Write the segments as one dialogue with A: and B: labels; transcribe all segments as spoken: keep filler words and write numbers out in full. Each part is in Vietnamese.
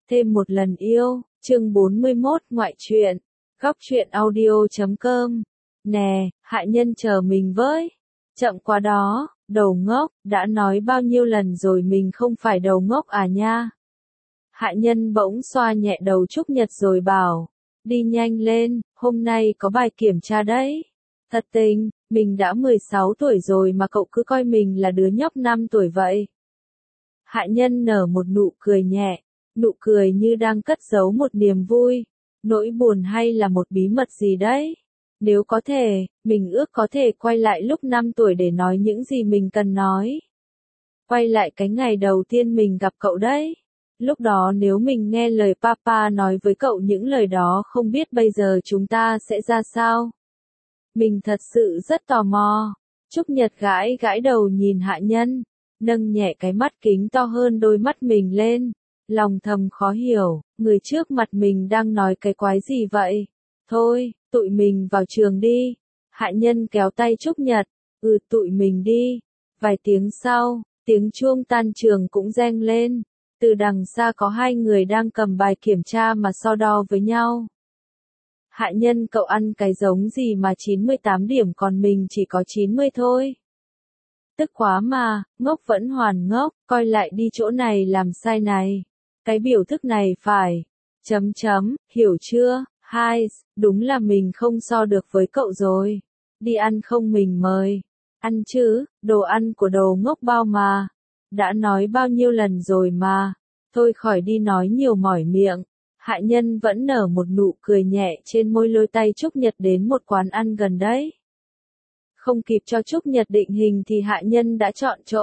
A: Thêm một lần yêu, chương bốn mươi mốt ngoại truyện, góc truyện audio chấm com. Nè, hạ nhân chờ mình với. Chậm quá đó, đầu ngốc, đã nói bao nhiêu lần rồi mình không phải đầu ngốc à nha. Hạ nhân bỗng xoa nhẹ đầu Trúc Nhật rồi bảo, đi nhanh lên, hôm nay có bài kiểm tra đấy. Thật tình, mình đã mười sáu tuổi rồi mà cậu cứ coi mình là đứa nhóc năm tuổi vậy. Hạ nhân nở một nụ cười nhẹ, nụ cười như đang cất giấu một niềm vui, nỗi buồn hay là một bí mật gì đấy. Nếu có thể, mình ước có thể quay lại lúc năm tuổi để nói những gì mình cần nói. Quay lại cái ngày đầu tiên mình gặp cậu đấy. Lúc đó nếu mình nghe lời papa nói với cậu những lời đó không biết bây giờ chúng ta sẽ ra sao. Mình thật sự rất tò mò. Trúc Nhật gãi gãi đầu nhìn hạ nhân, nâng nhẹ cái mắt kính to hơn đôi mắt mình lên. Lòng thầm khó hiểu, người trước mặt mình đang nói cái quái gì vậy? Thôi, tụi mình vào trường đi. Hạ nhân kéo tay Trúc Nhật, ừ tụi mình đi. Vài tiếng sau, tiếng chuông tan trường cũng reng lên. Từ đằng xa có hai người đang cầm bài kiểm tra mà so đo với nhau. Hạ nhân cậu ăn cái giống gì mà chín mươi tám điểm còn mình chỉ có chín mươi thôi. Tức quá mà, ngốc vẫn hoàn ngốc, coi lại đi chỗ này làm sai này. Cái biểu thức này phải. Chấm chấm, hiểu chưa? Hai, đúng là mình không so được với cậu rồi. Đi ăn không mình mời. Ăn chứ, đồ ăn của đồ ngốc bao mà. Đã nói bao nhiêu lần rồi mà. Thôi khỏi đi nói nhiều mỏi miệng. Hạ nhân vẫn nở một nụ cười nhẹ trên môi lôi tay Trúc Nhật đến một quán ăn gần đấy. Không kịp cho Trúc Nhật định hình thì hạ nhân đã chọn chỗ.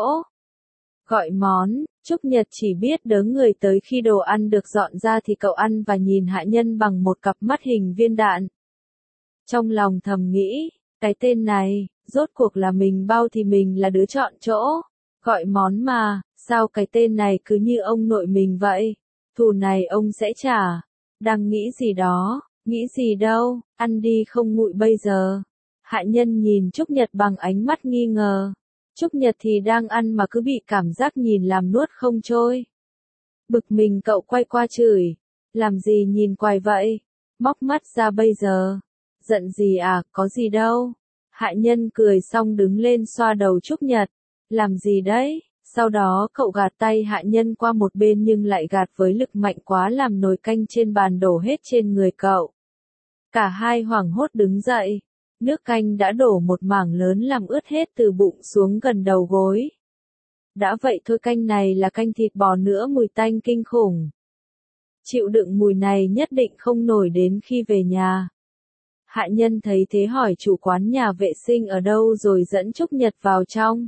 A: Gọi món, Trúc Nhật chỉ biết đớ người tới khi đồ ăn được dọn ra thì cậu ăn và nhìn hạ nhân bằng một cặp mắt hình viên đạn. Trong lòng thầm nghĩ, cái tên này, rốt cuộc là mình bao thì mình là đứa chọn chỗ. Gọi món mà, sao cái tên này cứ như ông nội mình vậy? Thù này ông sẽ trả. Đang nghĩ gì đó, nghĩ gì đâu, ăn đi không nguội bây giờ. Hạ nhân nhìn Trúc Nhật bằng ánh mắt nghi ngờ. Trúc Nhật thì đang ăn mà cứ bị cảm giác nhìn làm nuốt không trôi. Bực mình cậu quay qua chửi. Làm gì nhìn quài vậy? Móc mắt ra bây giờ. Giận gì à, có gì đâu. Hạ nhân cười xong đứng lên xoa đầu Trúc Nhật. Làm gì đấy? Sau đó cậu gạt tay hạ nhân qua một bên nhưng lại gạt với lực mạnh quá làm nồi canh trên bàn đổ hết trên người cậu. Cả hai hoảng hốt đứng dậy. Nước canh đã đổ một mảng lớn làm ướt hết từ bụng xuống gần đầu gối. Đã vậy thôi canh này là canh thịt bò nữa mùi tanh kinh khủng. Chịu đựng mùi này nhất định không nổi đến khi về nhà. Hạ nhân thấy thế hỏi chủ quán nhà vệ sinh ở đâu rồi dẫn Trúc Nhật vào trong.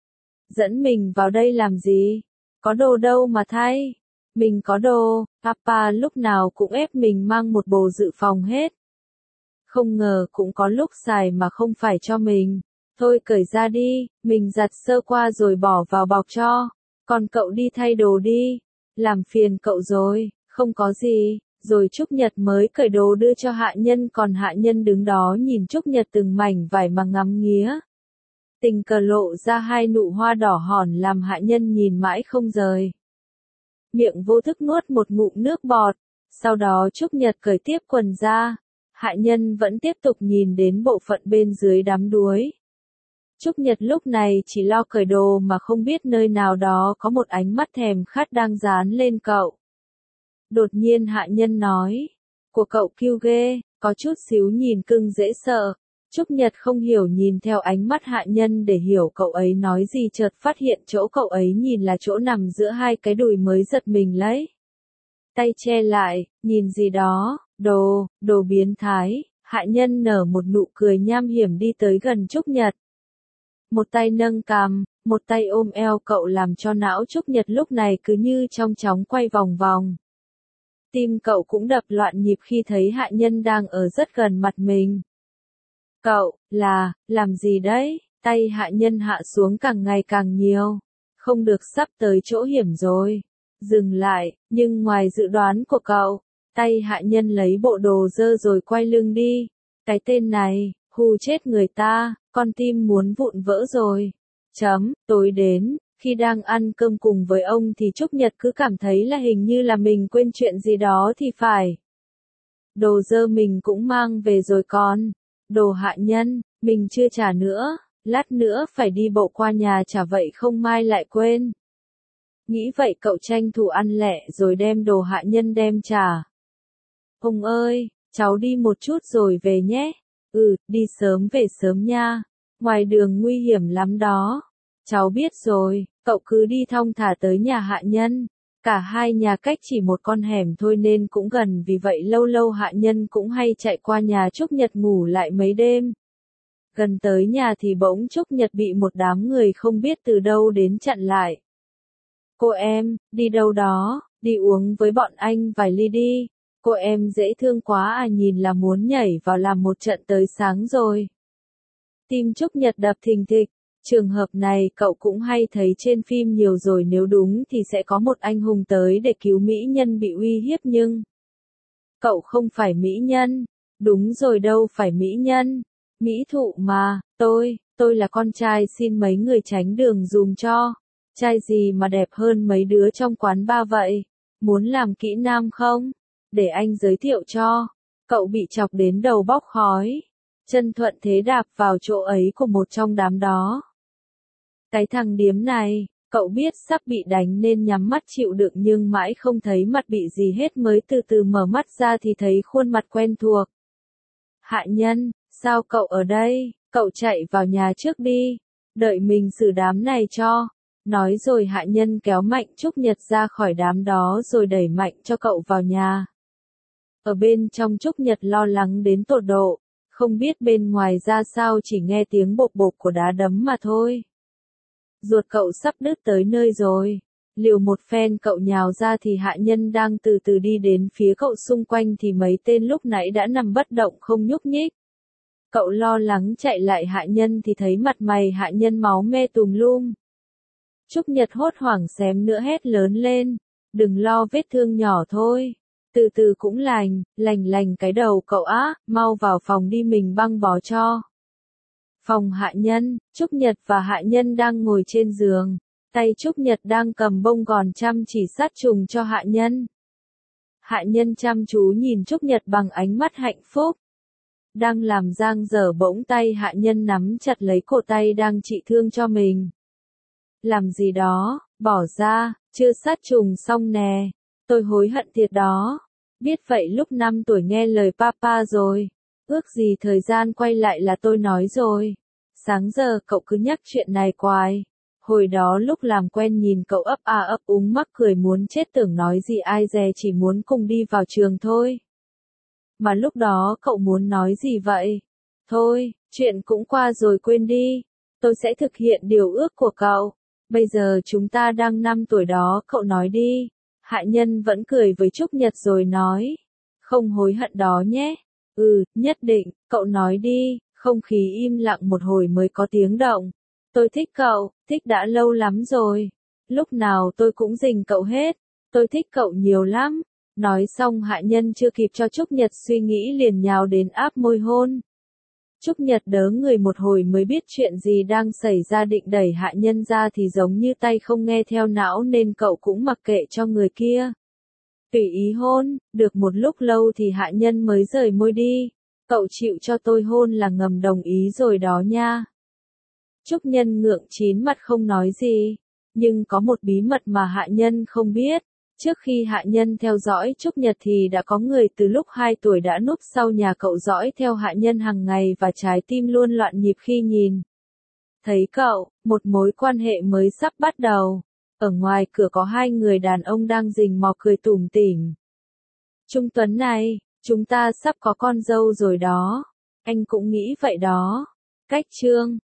A: Dẫn mình vào đây làm gì? Có đồ đâu mà thay. Mình có đồ, papa lúc nào cũng ép mình mang một bộ dự phòng hết. Không ngờ cũng có lúc xài mà không phải cho mình. Thôi cởi ra đi, mình giặt sơ qua rồi bỏ vào bọc cho. Còn cậu đi thay đồ đi. Làm phiền cậu rồi, không có gì. Rồi Trúc Nhật mới cởi đồ đưa cho hạ nhân còn hạ nhân đứng đó nhìn Trúc Nhật từng mảnh vải mà ngắm nghía. Tình cờ lộ ra hai nụ hoa đỏ hòn làm hạ nhân nhìn mãi không rời. Miệng vô thức nuốt một ngụm nước bọt. Sau đó Trúc Nhật cởi tiếp quần ra. Hạ nhân vẫn tiếp tục nhìn đến bộ phận bên dưới đám đuối. Trúc Nhật lúc này chỉ lo cởi đồ mà không biết nơi nào đó có một ánh mắt thèm khát đang dán lên cậu. Đột nhiên hạ nhân nói, của cậu cute ghê, có chút xíu nhìn cưng dễ sợ. Trúc Nhật không hiểu nhìn theo ánh mắt hạ nhân để hiểu cậu ấy nói gì chợt phát hiện chỗ cậu ấy nhìn là chỗ nằm giữa hai cái đùi mới giật mình lấy. Tay che lại, nhìn gì đó, đồ, đồ biến thái, hạ nhân nở một nụ cười nham hiểm đi tới gần Trúc Nhật. Một tay nâng cằm, một tay ôm eo cậu làm cho não Trúc Nhật lúc này cứ như trong chóng quay vòng vòng. Tim cậu cũng đập loạn nhịp khi thấy hạ nhân đang ở rất gần mặt mình. Cậu, là, làm gì đấy? Tay hạ nhân hạ xuống càng ngày càng nhiều. Không được sắp tới chỗ hiểm rồi. Dừng lại, nhưng ngoài dự đoán của cậu, tay hạ nhân lấy bộ đồ dơ rồi quay lưng đi. Cái tên này, hù chết người ta, con tim muốn vụn vỡ rồi. Chấm, tối đến, Khi đang ăn cơm cùng với ông thì Trúc Nhật cứ cảm thấy là hình như là mình quên chuyện gì đó thì phải. Đồ dơ mình cũng mang về rồi con. Đồ hạ nhân, mình chưa trả nữa, lát nữa phải đi bộ qua nhà trả vậy không mai lại quên. Nghĩ vậy cậu tranh thủ ăn lẹ rồi đem đồ hạ nhân đem trả. Ông ơi, cháu đi một chút rồi về nhé. Ừ, đi sớm về sớm nha. Ngoài đường nguy hiểm lắm đó. Cháu biết rồi, cậu cứ đi thong thả tới nhà hạ nhân. Cả hai nhà cách chỉ một con hẻm thôi nên cũng gần, vì vậy lâu lâu hạ nhân cũng hay chạy qua nhà Trúc Nhật ngủ lại mấy đêm. Gần tới nhà thì bỗng Trúc Nhật bị một đám người không biết từ đâu đến chặn lại. Cô em, đi đâu đó, đi uống với bọn anh vài ly đi. Cô em dễ thương quá à, nhìn là muốn nhảy vào làm một trận tới sáng rồi. Tim Trúc Nhật đập thình thịch. Trường hợp này cậu cũng hay thấy trên phim nhiều rồi, nếu đúng thì sẽ có một anh hùng tới để cứu mỹ nhân bị uy hiếp nhưng cậu không phải mỹ nhân. Đúng rồi, đâu phải mỹ nhân. Mỹ thụ mà, tôi, tôi là con trai, xin mấy người tránh đường dùm cho. Trai gì mà đẹp hơn mấy đứa trong quán bar vậy? Muốn làm kỹ nam không? Để anh giới thiệu cho. Cậu bị chọc đến đầu bốc khói. Chân thuận thế đạp vào chỗ ấy của một trong đám đó. Cái thằng điếm này, cậu biết sắp bị đánh nên nhắm mắt chịu đựng nhưng mãi không thấy mặt bị gì hết, mới từ từ mở mắt ra thì thấy khuôn mặt quen thuộc. Hạ nhân, sao cậu ở đây? Cậu chạy vào nhà trước đi. Đợi mình xử đám này cho. Nói rồi hạ nhân kéo mạnh Trúc Nhật ra khỏi đám đó rồi đẩy mạnh cho cậu vào nhà. Ở bên trong Trúc Nhật lo lắng đến tột độ. Không biết bên ngoài ra sao, chỉ nghe tiếng bộp bộp của đá đấm mà thôi. Ruột cậu sắp đứt tới nơi rồi. Liều một phen cậu nhào ra thì hạ nhân đang từ từ đi đến phía cậu, xung quanh thì mấy tên lúc nãy đã nằm bất động không nhúc nhích. Cậu lo lắng chạy lại hạ nhân thì thấy mặt mày hạ nhân máu me tùm lum. Trúc Nhật hốt hoảng xém nữa hét lớn lên. Đừng lo, vết thương nhỏ thôi. Từ từ cũng lành, lành lành cái đầu cậu á, mau vào phòng đi, mình băng bó cho. Phòng hạ nhân, Trúc Nhật và hạ nhân đang ngồi trên giường. Tay Trúc Nhật đang cầm bông gòn chăm chỉ sát trùng cho hạ nhân. Hạ nhân chăm chú nhìn Trúc Nhật bằng ánh mắt hạnh phúc. Đang làm dang dở bỗng tay hạ nhân nắm chặt lấy cổ tay đang trị thương cho mình. Làm gì đó, bỏ ra, chưa sát trùng xong nè. Tôi hối hận thiệt đó. Biết vậy lúc năm tuổi nghe lời papa rồi. Ước gì thời gian quay lại là tôi nói rồi. Sáng giờ cậu cứ nhắc chuyện này hoài. Hồi đó lúc làm quen nhìn cậu ấp a ấp úng mắc cười muốn chết, tưởng nói gì ai dè chỉ muốn cùng đi vào trường thôi. Mà lúc đó cậu muốn nói gì vậy? Thôi, chuyện cũng qua rồi, quên đi. Tôi sẽ thực hiện điều ước của cậu. Bây giờ chúng ta đang năm tuổi đó, cậu nói đi. Hạ nhân vẫn cười với Trúc Nhật rồi nói. Không hối hận đó nhé. Ừ, nhất định, cậu nói đi. Không khí im lặng một hồi mới có tiếng động. Tôi thích cậu, thích đã lâu lắm rồi. Lúc nào tôi cũng dình cậu hết. Tôi thích cậu nhiều lắm. Nói xong hạ nhân chưa kịp cho Trúc Nhật suy nghĩ liền nhào đến áp môi hôn. Trúc Nhật đớ người một hồi mới biết chuyện gì đang xảy ra, định đẩy hạ nhân ra thì giống như tay không nghe theo não nên cậu cũng mặc kệ cho người kia. Tùy ý hôn, được một lúc lâu thì hạ nhân mới rời môi đi. Cậu chịu cho tôi hôn là ngầm đồng ý rồi đó nha. Trúc Nhân ngượng chín mặt không nói gì. Nhưng có một bí mật mà hạ nhân không biết. Trước khi hạ nhân theo dõi Trúc Nhật thì đã có người từ lúc hai tuổi đã núp sau nhà cậu dõi theo hạ nhân hàng ngày và trái tim luôn loạn nhịp khi nhìn thấy cậu. Một mối quan hệ mới sắp bắt đầu. Ở ngoài cửa có hai người đàn ông đang rình mò cười tủm tỉm. Trung Tuấn này, chúng ta sắp có con dâu rồi đó. Anh cũng nghĩ vậy đó. Cách chương